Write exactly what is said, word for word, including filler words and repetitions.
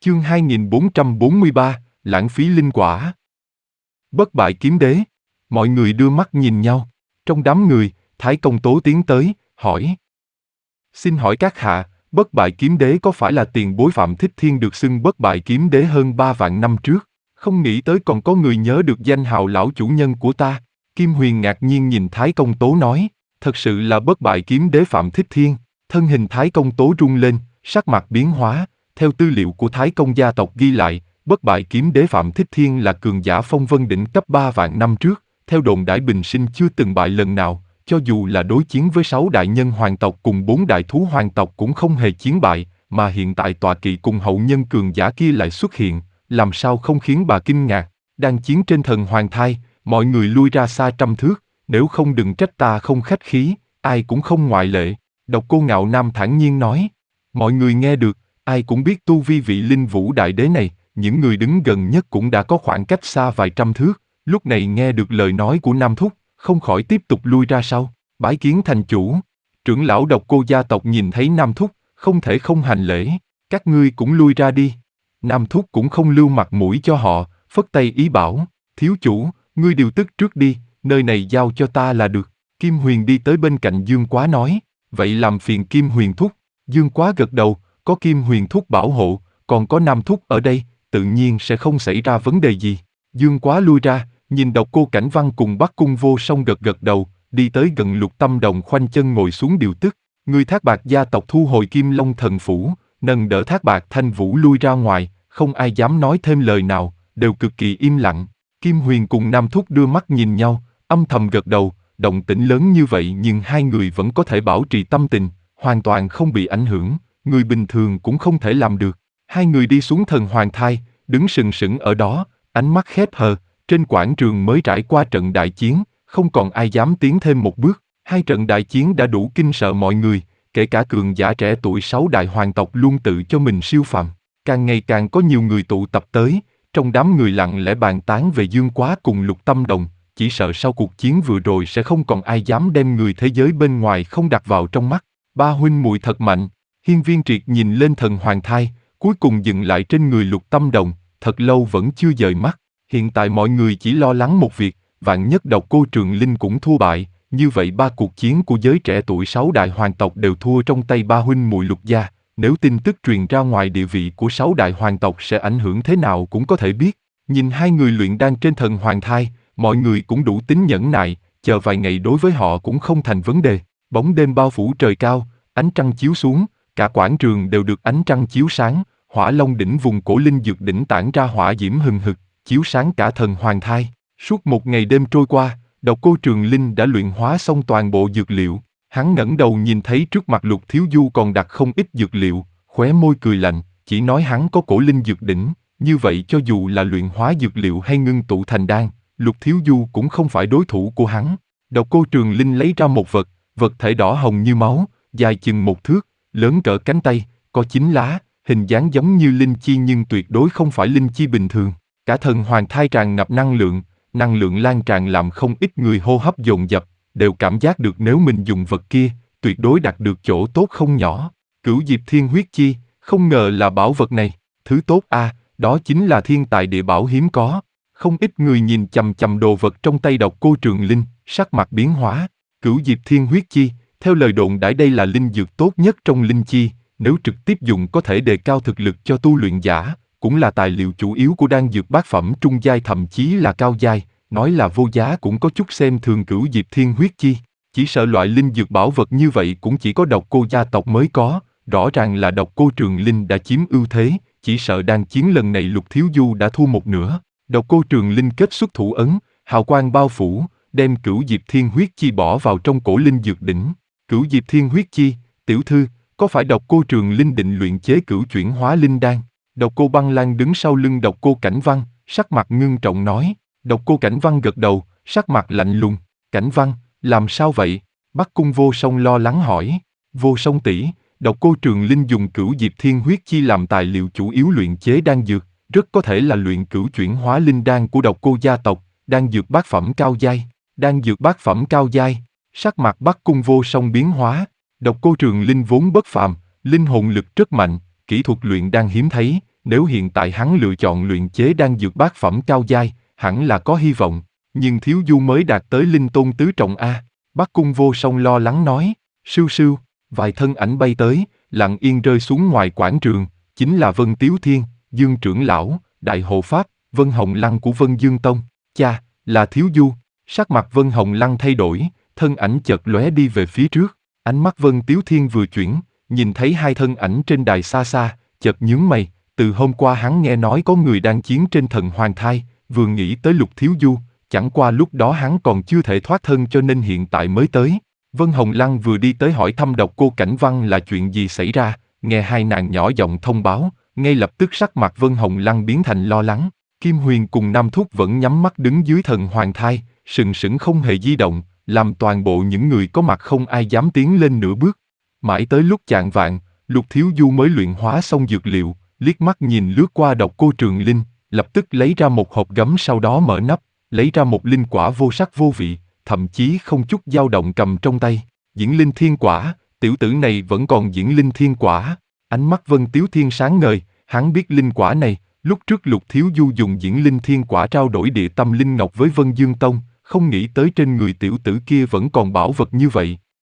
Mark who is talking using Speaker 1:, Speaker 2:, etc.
Speaker 1: Chương hai nghìn bốn trăm bốn mươi ba, lãng phí linh quả. Bất bại kiếm đế. Mọi người đưa mắt nhìn nhau. Trong đám người, Thái Công Tố tiến tới, hỏi. Xin hỏi các hạ, bất bại kiếm đế có phải là tiền bối Phạm Thích Thiên được xưng bất bại kiếm đế hơn ba vạn năm trước? Không nghĩ tới còn có người nhớ được danh hào lão chủ nhân của ta. Kim Huyền ngạc nhiên nhìn Thái Công Tố nói, thật sự là bất bại kiếm đế Phạm Thích Thiên. Thân hình Thái Công Tố rung lên, sắc mặt biến hóa. Theo tư liệu của Thái Công gia tộc ghi lại, bất bại kiếm đế Phạm Thích Thiên là cường giả phong vân đỉnh cấp ba vạn năm trước, theo đồn đãi bình sinh chưa từng bại lần nào, cho dù là đối chiến với sáu đại nhân hoàng tộc cùng bốn đại thú hoàng tộc cũng không hề chiến bại, mà hiện tại tọa kỵ cùng hậu nhân cường giả kia lại xuất hiện, làm sao không khiến bà kinh ngạc. Đang chiến trên thần hoàng thai, mọi người lui ra xa trăm thước, nếu không đừng trách ta không khách khí, ai cũng không ngoại lệ. Độc Cô Ngạo Nam thản nhiên nói, mọi người nghe được. Ai cũng biết tu vi vị linh vũ đại đế này, những người đứng gần nhất cũng đã có khoảng cách xa vài trăm thước, lúc này nghe được lời nói của Nam Thúc, không khỏi tiếp tục lui ra sau, bái kiến thành chủ. Trưởng lão Độc Cô gia tộc nhìn thấy Nam Thúc, không thể không hành lễ, các ngươi cũng lui ra đi. Nam Thúc cũng không lưu mặt mũi cho họ, phất tay ý bảo, thiếu chủ, ngươi điều tức trước đi, nơi này giao cho ta là được. Kim Huyền đi tới bên cạnh Dương Quá nói, vậy làm phiền Kim Huyền Thúc. Dương Quá gật đầu. Có Kim Huyền Thúc bảo hộ, còn có Nam Thúc ở đây, tự nhiên sẽ không xảy ra vấn đề gì. Dương Quá lui ra, nhìn Độc Cô Cảnh Văn cùng Bắc Cung Vô Song gật gật đầu, đi tới gần Lục Tâm Đồng khoanh chân ngồi xuống điều tức. Người Thác Bạt gia tộc thu hồi Kim Long thần phủ, nâng đỡ Thác Bạt Thanh Vũ lui ra ngoài, không ai dám nói thêm lời nào, đều cực kỳ im lặng. Kim Huyền cùng Nam Thúc đưa mắt nhìn nhau, âm thầm gật đầu, động tĩnh lớn như vậy nhưng hai người vẫn có thể bảo trì tâm tình, hoàn toàn không bị ảnh hưởng. Người bình thường cũng không thể làm được. Hai người đi xuống thần hoàng thai, đứng sừng sững ở đó, ánh mắt khép hờ, trên quảng trường mới trải qua trận đại chiến, không còn ai dám tiến thêm một bước. Hai trận đại chiến đã đủ kinh sợ mọi người, kể cả cường giả trẻ tuổi sáu đại hoàng tộc luôn tự cho mình siêu phàm. Càng ngày càng có nhiều người tụ tập tới, trong đám người lặng lẽ bàn tán về Dương Quá cùng Lục Tâm Đồng, chỉ sợ sau cuộc chiến vừa rồi sẽ không còn ai dám đem người thế giới bên ngoài không đặt vào trong mắt. Ba huynh muội thật mạnh. Hiên Viên Triệt nhìn lên thần hoàng thai, cuối cùng dừng lại trên người Lục Tâm Đồng, thật lâu vẫn chưa dời mắt. Hiện tại mọi người chỉ lo lắng một việc, vạn nhất Độc Cô Trường Linh cũng thua bại, như vậy ba cuộc chiến của giới trẻ tuổi sáu đại hoàng tộc đều thua trong tay ba huynh muội Lục gia. Nếu tin tức truyền ra ngoài địa vị của sáu đại hoàng tộc sẽ ảnh hưởng thế nào cũng có thể biết. Nhìn hai người luyện đan trên thần hoàng thai, mọi người cũng đủ tính nhẫn nại, chờ vài ngày đối với họ cũng không thành vấn đề. Bóng đêm bao phủ trời cao, ánh trăng chiếu xuống. Cả quảng trường đều được ánh trăng chiếu sáng, Hỏa Long đỉnh vùng cổ linh dược đỉnh tản ra hỏa diễm hừng hực, chiếu sáng cả thần hoàng thai. Suốt một ngày đêm trôi qua, Độc Cô Trường Linh đã luyện hóa xong toàn bộ dược liệu. Hắn ngẩng đầu nhìn thấy trước mặt Lục Thiếu Du còn đặt không ít dược liệu, khóe môi cười lạnh, chỉ nói hắn có cổ linh dược đỉnh, như vậy cho dù là luyện hóa dược liệu hay ngưng tụ thành đan, Lục Thiếu Du cũng không phải đối thủ của hắn. Độc Cô Trường Linh lấy ra một vật, vật thể đỏ hồng như máu, dài chừng một thước, lớn cỡ cánh tay, có chín lá, hình dáng giống như linh chi nhưng tuyệt đối không phải linh chi bình thường. Cả thần hoàng thai tràn ngập năng lượng, năng lượng lan tràn làm không ít người hô hấp dồn dập, đều cảm giác được nếu mình dùng vật kia, tuyệt đối đạt được chỗ tốt không nhỏ. Cửu Diệp Thiên Huyết Chi, không ngờ là bảo vật này, thứ tốt a, à, đó chính là thiên tài địa bảo hiếm có. Không ít người nhìn chằm chằm đồ vật trong tay Độc Cô Trường Linh, sắc mặt biến hóa. Cửu Diệp Thiên Huyết Chi, theo lời đồn đãi đây là linh dược tốt nhất trong linh chi, nếu trực tiếp dùng có thể đề cao thực lực cho tu luyện giả, cũng là tài liệu chủ yếu của đan dược bát phẩm trung giai thậm chí là cao giai, nói là vô giá cũng có chút xem thường Cửu Diệp Thiên Huyết Chi. Chỉ sợ loại linh dược bảo vật như vậy cũng chỉ có Độc Cô gia tộc mới có, rõ ràng là Độc Cô Trường Linh đã chiếm ưu thế, chỉ sợ đang chiến lần này Lục Thiếu Du đã thua một nửa. Độc Cô Trường Linh kết xuất thủ ấn, hào quang bao phủ, đem Cửu Diệp Thiên Huyết Chi bỏ vào trong cổ linh dược đỉnh. Cửu Diệp Thiên Huyết Chi, tiểu thư, có phải Độc Cô Trường Linh định luyện chế cửu chuyển hóa linh đan? Độc Cô Băng Lan đứng sau lưng Độc Cô Cảnh Văn, sắc mặt ngưng trọng nói. Độc Cô Cảnh Văn gật đầu, sắc mặt lạnh lùng. Cảnh Văn, làm sao vậy? Bắc Cung Vô Song lo lắng hỏi. Vô Song tỷ, Độc Cô Trường Linh dùng Cửu Diệp Thiên Huyết Chi làm tài liệu chủ yếu luyện chế đan dược, rất có thể là luyện cửu chuyển hóa linh đan của Độc Cô gia tộc, đan dược bát phẩm cao giai. Đan dược bát phẩm cao giai. Sắc mặt Bắc Cung Vô Song biến hóa. Độc Cô Trường Linh vốn bất phàm, linh hồn lực rất mạnh, kỹ thuật luyện đan hiếm thấy, Nếu hiện tại hắn lựa chọn luyện chế đan dược bát phẩm cao giai, hẳn là có hy vọng, nhưng Thiếu Du mới đạt tới linh tôn tứ trọng A. Bắc Cung Vô Song lo lắng nói, sưu sưu, vài thân ảnh bay tới, lặng yên rơi xuống ngoài quảng trường, chính là Vân Tiếu Thiên, Dương trưởng lão, Đại hộ pháp, Vân Hồng Lăng của Vân Dương Tông. Cha, là Thiếu Du. Sắc mặt Vân Hồng Lăng thay đổi, thân ảnh chợt lóe đi về phía trước. Ánh mắt Vân Tiếu Thiên vừa chuyển, nhìn thấy hai thân ảnh trên đài xa xa, chợt nhướng mày. Từ hôm qua hắn nghe nói có người đang chiến trên thần hoàng thai, vừa nghĩ tới Lục Thiếu Du, chẳng qua lúc đó hắn còn chưa thể thoát thân cho nên hiện tại mới tới. Vân Hồng Lăng vừa đi tới hỏi thăm Độc Cô Cảnh Văn là chuyện gì xảy ra, nghe hai nàng nhỏ giọng thông báo, ngay lập tức sắc mặt Vân Hồng Lăng biến thành lo lắng. Kim Huyền cùng Nam Thúc vẫn nhắm mắt đứng dưới thần hoàng thai, sừng sững không hề di động, làm toàn bộ những người có mặt không ai dám tiến lên nửa bước. Mãi tới lúc chạng vạng, Lục Thiếu Du mới luyện hóa xong dược liệu, liếc mắt nhìn lướt qua Độc Cô Trường Linh, lập tức lấy ra một hộp gấm, sau đó mở nắp, lấy ra một linh quả vô sắc vô vị, thậm chí không chút dao động cầm trong tay. Diễn Linh Thiên Quả, tiểu tử này vẫn còn diễn Linh Thiên Quả. Ánh mắt Vân Tiếu Thiên sáng ngời, hắn biết linh quả này, lúc trước Lục Thiếu Du dùng diễn Linh Thiên Quả trao đổi địa tâm linh ngọc với Vân Dương Tông, không nghĩ tới trên người tiểu tử kia vẫn còn bảo vật như vậy.